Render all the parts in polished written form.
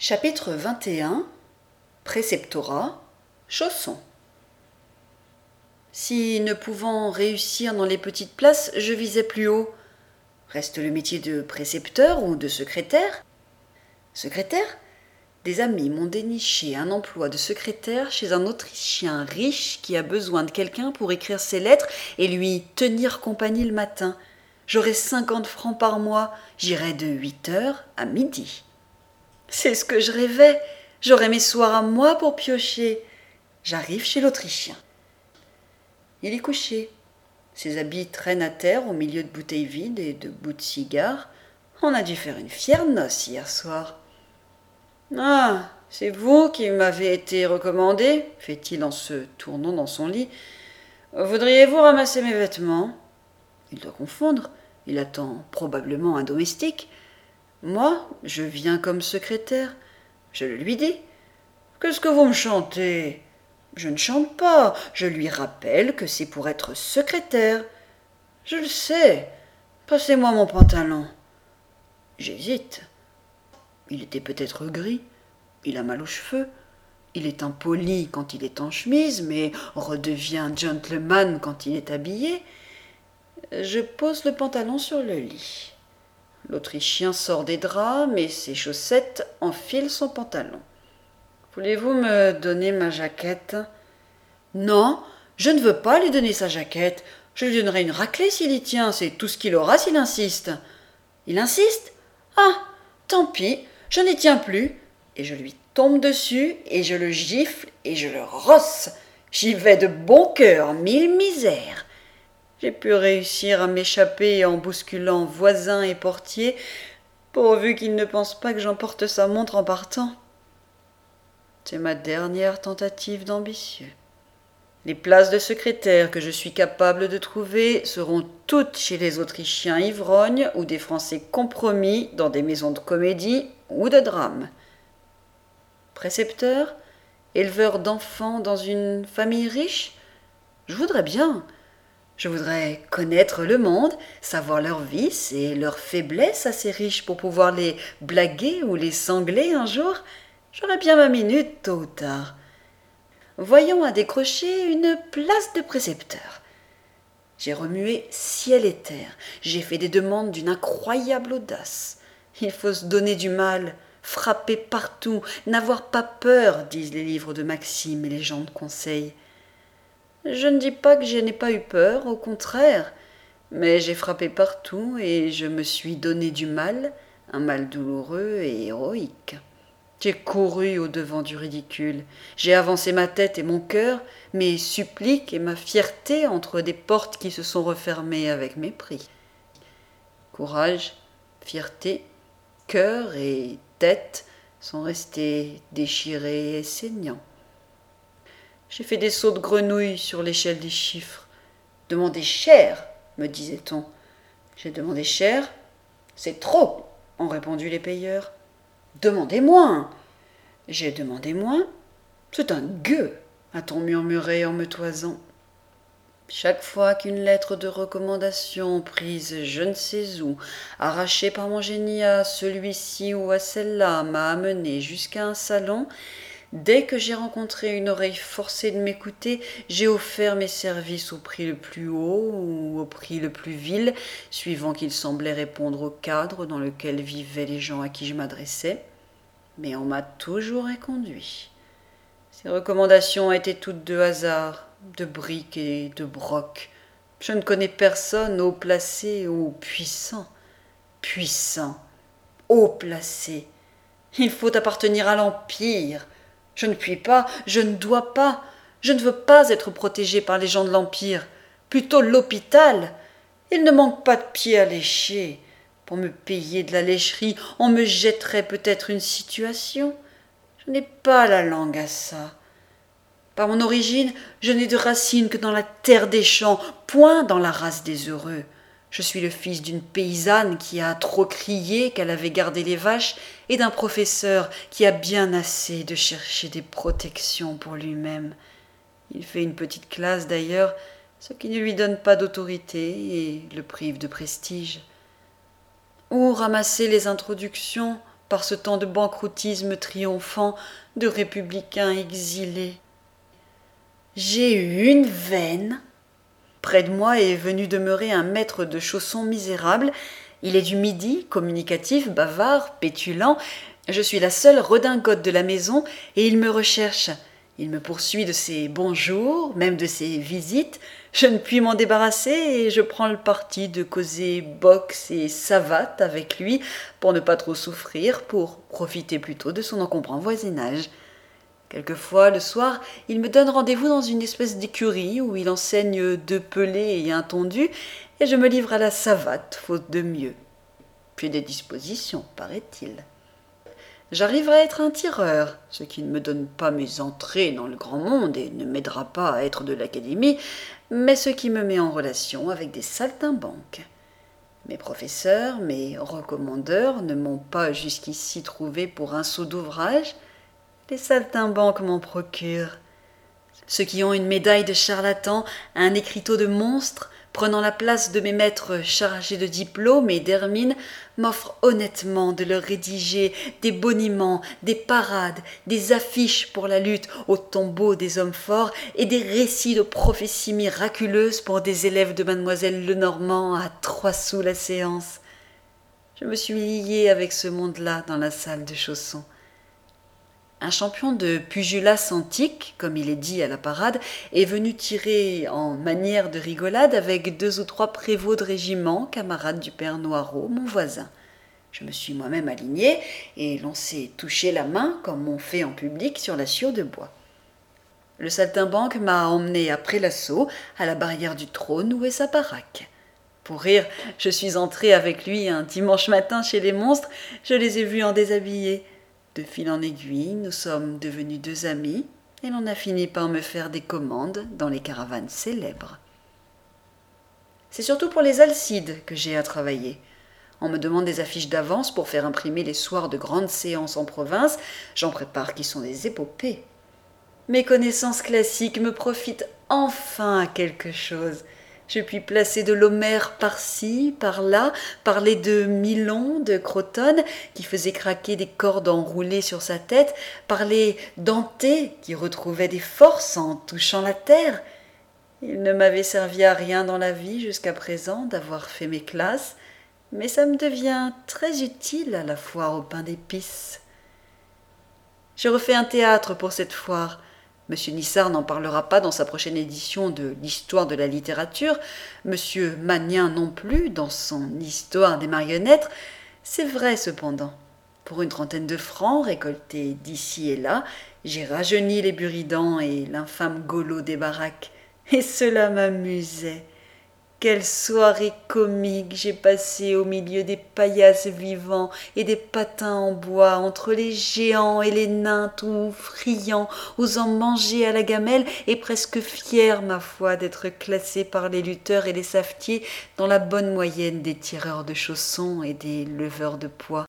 Chapitre 21 Préceptorat, chaussons. Si, ne pouvant réussir dans les petites places, je visais plus haut, reste le métier de précepteur ou de secrétaire. Secrétaire ? Des amis m'ont déniché un emploi de secrétaire chez un Autrichien riche qui a besoin de quelqu'un pour écrire ses lettres et lui tenir compagnie le matin. J'aurai 50 francs par mois, j'irai de 8h à midi. C'est ce que je rêvais, j'aurai mes soirs à moi pour piocher. J'arrive chez l'Autrichien. Il est couché. Ses habits traînent à terre au milieu de bouteilles vides et de bouts de cigares. On a dû faire une fière noce hier soir. « Ah, c'est vous qui m'avez été recommandé, fait-il en se tournant dans son lit. Voudriez-vous ramasser mes vêtements ? Il doit confondre, il attend probablement un domestique. Moi, je viens comme secrétaire. Je le lui dis. Qu'est-ce que vous me chantez ? Je ne chante pas, je lui rappelle que c'est pour être secrétaire. Je le sais. Passez-moi mon pantalon. J'hésite. Il était peut-être gris, il a mal aux cheveux, il est impoli quand il est en chemise, mais redevient gentleman quand il est habillé. Je pose le pantalon sur le lit. L'Autrichien sort des draps, met ses chaussettes, enfile son pantalon. « Voulez-vous me donner ma jaquette ?»« Non, je ne veux pas lui donner sa jaquette. Je lui donnerai une raclée s'il y tient, c'est tout ce qu'il aura s'il insiste. »« Il insiste ? Ah, tant pis, je n'y tiens plus. » Et je lui tombe dessus, et je le gifle, et je le rosse. J'y vais de bon cœur, mille misères. J'ai pu réussir à m'échapper en bousculant voisins et portiers, pourvu qu'il ne pense pas que j'emporte sa montre en partant. C'est ma dernière tentative d'ambitieux. Les places de secrétaire que je suis capable de trouver seront toutes chez les Autrichiens ivrognes ou des Français compromis dans des maisons de comédie ou de drame. Précepteur, éleveur d'enfants dans une famille riche, je voudrais bien. Je voudrais connaître le monde, savoir leurs vices et leurs faiblesses assez riches pour pouvoir les blaguer ou les sangler un jour. J'aurai bien ma minute, tôt ou tard. Voyons à décrocher une place de précepteur. J'ai remué ciel et terre. J'ai fait des demandes d'une incroyable audace. Il faut se donner du mal, frapper partout, n'avoir pas peur, disent les livres de maximes et les gens de conseil. Je ne dis pas que je n'ai pas eu peur, au contraire, mais j'ai frappé partout et je me suis donné du mal, un mal douloureux et héroïque. J'ai couru au-devant du ridicule, j'ai avancé ma tête et mon cœur, mes suppliques et ma fierté entre des portes qui se sont refermées avec mépris. Courage, fierté, cœur et tête sont restés déchirés et saignants. J'ai fait des sauts de grenouille sur l'échelle des chiffres. « Demandez cher !» me disait-on. J'ai demandé cher. « C'est trop !» ont répondu les payeurs. « Demandez moins !» J'ai demandé moins. « C'est un gueux !» a-t-on murmuré en me toisant. Chaque fois qu'une lettre de recommandation prise je ne sais où, arrachée par mon génie à celui-ci ou à celle-là, m'a amené jusqu'à un salon, dès que j'ai rencontré une oreille forcée de m'écouter, j'ai offert mes services au prix le plus haut ou au prix le plus vil, suivant qu'il semblait répondre au cadre dans lequel vivaient les gens à qui je m'adressais. Mais on m'a toujours éconduit. Ces recommandations étaient toutes de hasard, de briques et de broc. Je ne connais personne haut placé ou puissant. Puissant, haut placé. Il faut appartenir à l'Empire. Je ne puis pas, je ne dois pas, je ne veux pas être protégé par les gens de l'Empire. Plutôt l'hôpital. Il ne manque pas de pieds à lécher. Pour me payer de la lécherie, on me jetterait peut-être une situation. Je n'ai pas la langue à ça. Par mon origine, je n'ai de racines que dans la terre des champs, point dans la race des heureux. Je suis le fils d'une paysanne qui a trop crié qu'elle avait gardé les vaches et d'un professeur qui a bien assez de chercher des protections pour lui-même. Il fait une petite classe d'ailleurs, ce qui ne lui donne pas d'autorité et le prive de prestige. Où ramasser les introductions par ce temps de banqueroutisme triomphant, de républicains exilés. J'ai eu une veine. Près de moi est venu demeurer un maître de chaussons misérable. Il est du Midi, communicatif, bavard, pétulant. Je suis la seule redingote de la maison et il me recherche. Il me poursuit de ses bonjours, même de ses visites. Je ne puis m'en débarrasser et je prends le parti de causer boxe et savate avec lui pour ne pas trop souffrir, pour profiter plutôt de son encombrant voisinage. Quelquefois, le soir, il me donne rendez-vous dans une espèce d'écurie où il enseigne 2 pelés et un tondu, et je me livre à la savate, faute de mieux. J'ai des dispositions, paraît-il. J'arrive à être un tireur, ce qui ne me donne pas mes entrées dans le grand monde et ne m'aidera pas à être de l'académie, mais ce qui me met en relation avec des saltimbanques. Mes professeurs, mes recommandeurs ne m'ont pas jusqu'ici trouvé pour un sot d'ouvrage. Les saltimbanques m'en procurent. Ceux qui ont une médaille de charlatan, un écriteau de monstre, prenant la place de mes maîtres chargés de diplômes et d'hermines, m'offrent honnêtement de leur rédiger des boniments, des parades, des affiches pour la lutte au tombeau des hommes forts et des récits de prophéties miraculeuses pour des élèves de mademoiselle Lenormand à 3 sous la séance. Je me suis liée avec ce monde-là dans la salle de chaussons. Un champion de pugilat antique, comme il est dit à la parade, est venu tirer en manière de rigolade avec 2 ou 3 prévôts de régiment, camarades du père Noirot, mon voisin. Je me suis moi-même alignée et l'on s'est touché la main comme on fait en public sur la sciure de bois. Le saltimbanque m'a emmené après l'assaut à la barrière du trône où est sa baraque. Pour rire, je suis entrée avec lui un dimanche matin chez les monstres, je les ai vus en déshabillé. De fil en aiguille, nous sommes devenus 2 amis et l'on a fini par me faire des commandes dans les caravanes célèbres. C'est surtout pour les Alcides que j'ai à travailler. On me demande des affiches d'avance pour faire imprimer les soirs de grandes séances en province. J'en prépare qui sont des épopées. Mes connaissances classiques me profitent enfin à quelque chose. Je puis placer de l'Homère par-ci, par-là, parler de Milon, de Crotone, qui faisait craquer des cordes enroulées sur sa tête, parler d'Anté, qui retrouvait des forces en touchant la terre. Il ne m'avait servi à rien dans la vie jusqu'à présent d'avoir fait mes classes, mais ça me devient très utile à la foire au pain d'épices. Je refais un théâtre pour cette foire. Monsieur Nissard n'en parlera pas dans sa prochaine édition de l'Histoire de la littérature, Monsieur Magnin non plus dans son Histoire des marionnettes. C'est vrai cependant. Pour une 30aine de francs récoltés d'ici et là, j'ai rajeuni les Buridan et l'infâme Golo des baraques. Et cela m'amusait. Quelle soirée comique j'ai passée au milieu des paillasses vivants et des patins en bois, entre les géants et les nains tout friands, osant manger à la gamelle et presque fiers, ma foi, d'être classés par les lutteurs et les savetiers dans la bonne moyenne des tireurs de chaussons et des leveurs de poids.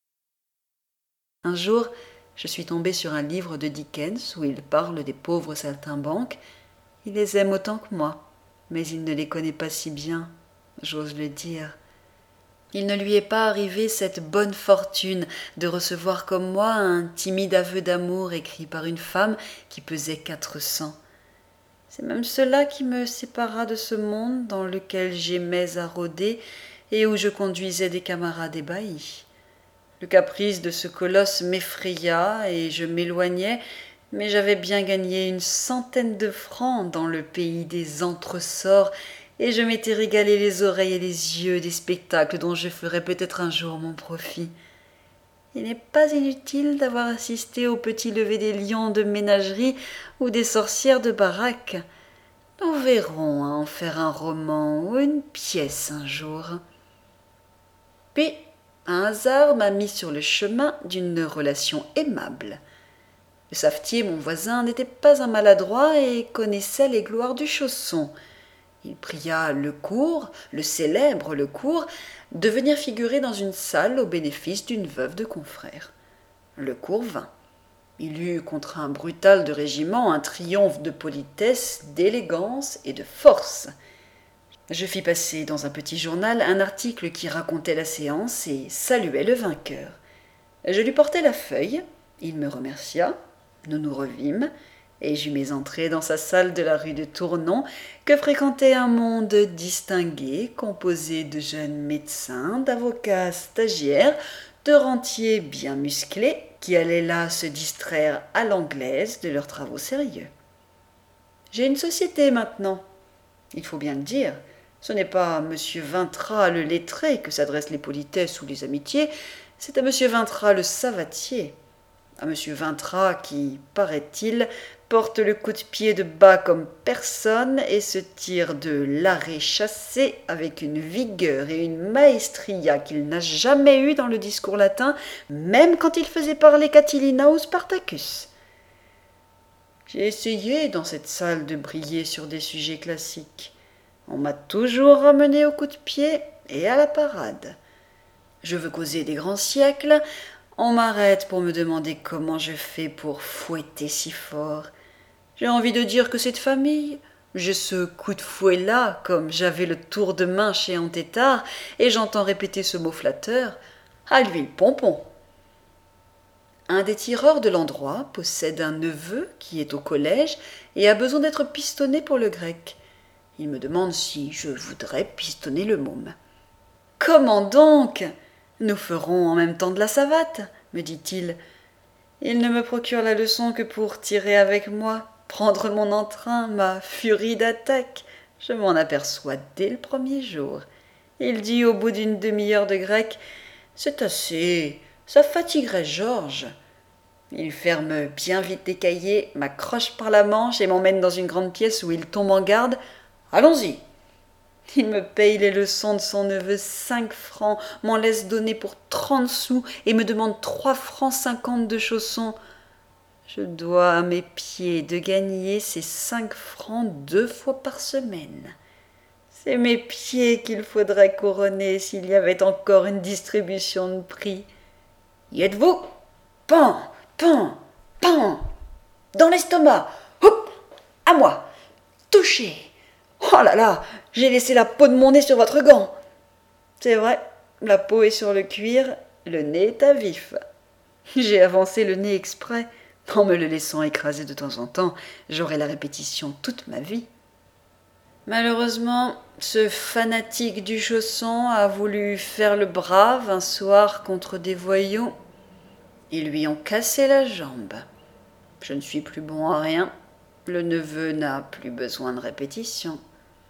Un jour, je suis tombée sur un livre de Dickens où il parle des pauvres saltimbanques. Il les aime autant que moi. Mais il ne les connaît pas si bien, j'ose le dire. Il ne lui est pas arrivé cette bonne fortune de recevoir comme moi un timide aveu d'amour écrit par une femme qui pesait 400. C'est même cela qui me sépara de ce monde dans lequel j'aimais à rôder et où je conduisais des camarades ébahis. Le caprice de ce colosse m'effraya et je m'éloignais, mais j'avais bien gagné une 100aine de francs dans le pays des entresorts, et je m'étais régalé les oreilles et les yeux des spectacles dont je ferais peut-être un jour mon profit. Il n'est pas inutile d'avoir assisté au petit lever des lions de ménagerie ou des sorcières de baraque. Nous verrons à en faire un roman ou une pièce un jour. Puis, un hasard m'a mis sur le chemin d'une relation aimable. Le savetier, mon voisin, n'était pas un maladroit et connaissait les gloires du chausson. Il pria Lecourt, le célèbre Lecourt, de venir figurer dans une salle au bénéfice d'une veuve de confrère. Lecourt vint. Il eut contre un brutal de régiment un triomphe de politesse, d'élégance et de force. Je fis passer dans un petit journal un article qui racontait la séance et saluait le vainqueur. Je lui portai la feuille, il me remercia, nous nous revîmes, et j'eus mes entrées dans sa salle de la rue de Tournon, que fréquentait un monde distingué, composé de jeunes médecins, d'avocats stagiaires, de rentiers bien musclés, qui allaient là se distraire à l'anglaise de leurs travaux sérieux. J'ai une société maintenant, il faut bien le dire. Ce n'est pas à M. Vintras le lettré que s'adressent les politesses ou les amitiés, c'est à M. Vintras le savatier. À M. Vintras qui, paraît-il, porte le coup de pied de bas comme personne et se tire de l'arrêt chassé avec une vigueur et une maestria qu'il n'a jamais eue dans le discours latin, même quand il faisait parler Catilina ou Spartacus. J'ai essayé dans cette salle de briller sur des sujets classiques. On m'a toujours ramené au coup de pied et à la parade. Je veux causer des grands siècles, on m'arrête pour me demander comment je fais pour fouetter si fort. J'ai envie de dire que c'est de famille. J'ai ce coup de fouet-là, comme j'avais le tour de main chez Antétard, et j'entends répéter ce mot flatteur. À lui le pompon. Un des tireurs de l'endroit possède un neveu qui est au collège et a besoin d'être pistonné pour le grec. Il me demande si je voudrais pistonner le môme. « Comment donc ? Nous ferons en même temps de la savate, me dit-il. Il ne me procure la leçon que pour tirer avec moi, prendre mon entrain, ma furie d'attaque. Je m'en aperçois dès le premier jour. Il dit au bout d'une demi-heure de grec « C'est assez, ça fatiguerait Georges. » Il ferme bien vite les cahiers, m'accroche par la manche et m'emmène dans une grande pièce où il tombe en garde. « Allons-y !» Il me paye les leçons de son neveu 5 francs, m'en laisse donner pour 30 sous et me demande 3 francs 50 de chaussons. Je dois à mes pieds de gagner ces 5 francs 2 fois par semaine. C'est mes pieds qu'il faudrait couronner s'il y avait encore une distribution de prix. Y êtes-vous ? Pan, pan, pan, dans l'estomac. Hop, à moi. Touchez. Oh là là, j'ai laissé la peau de mon nez sur votre gant. C'est vrai, la peau est sur le cuir, le nez est à vif. J'ai avancé le nez exprès. En me le laissant écraser de temps en temps, j'aurai la répétition toute ma vie. Malheureusement, ce fanatique du chausson a voulu faire le brave un soir contre des voyous. Ils lui ont cassé la jambe. Je ne suis plus bon à rien. Le neveu n'a plus besoin de répétition.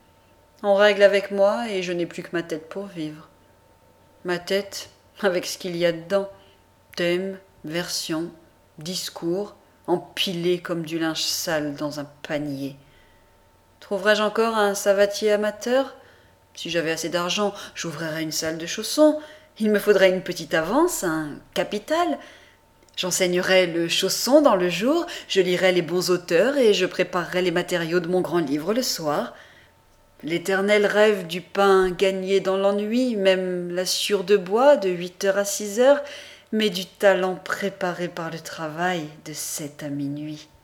On règle avec moi et je n'ai plus que ma tête pour vivre. Ma tête, avec ce qu'il y a dedans, thème, version, discours, empilés comme du linge sale dans un panier. Trouverais-je encore un savatier amateur ? Si j'avais assez d'argent, j'ouvrirais une salle de chaussons. Il me faudrait une petite avance, un capital. J'enseignerais le chausson dans le jour, je lirais les bons auteurs et je préparerais les matériaux de mon grand livre le soir. L'éternel rêve du pain gagné dans l'ennui, même la sciure de bois de 8 heures à 6 heures, mais du talent préparé par le travail de 7 à minuit.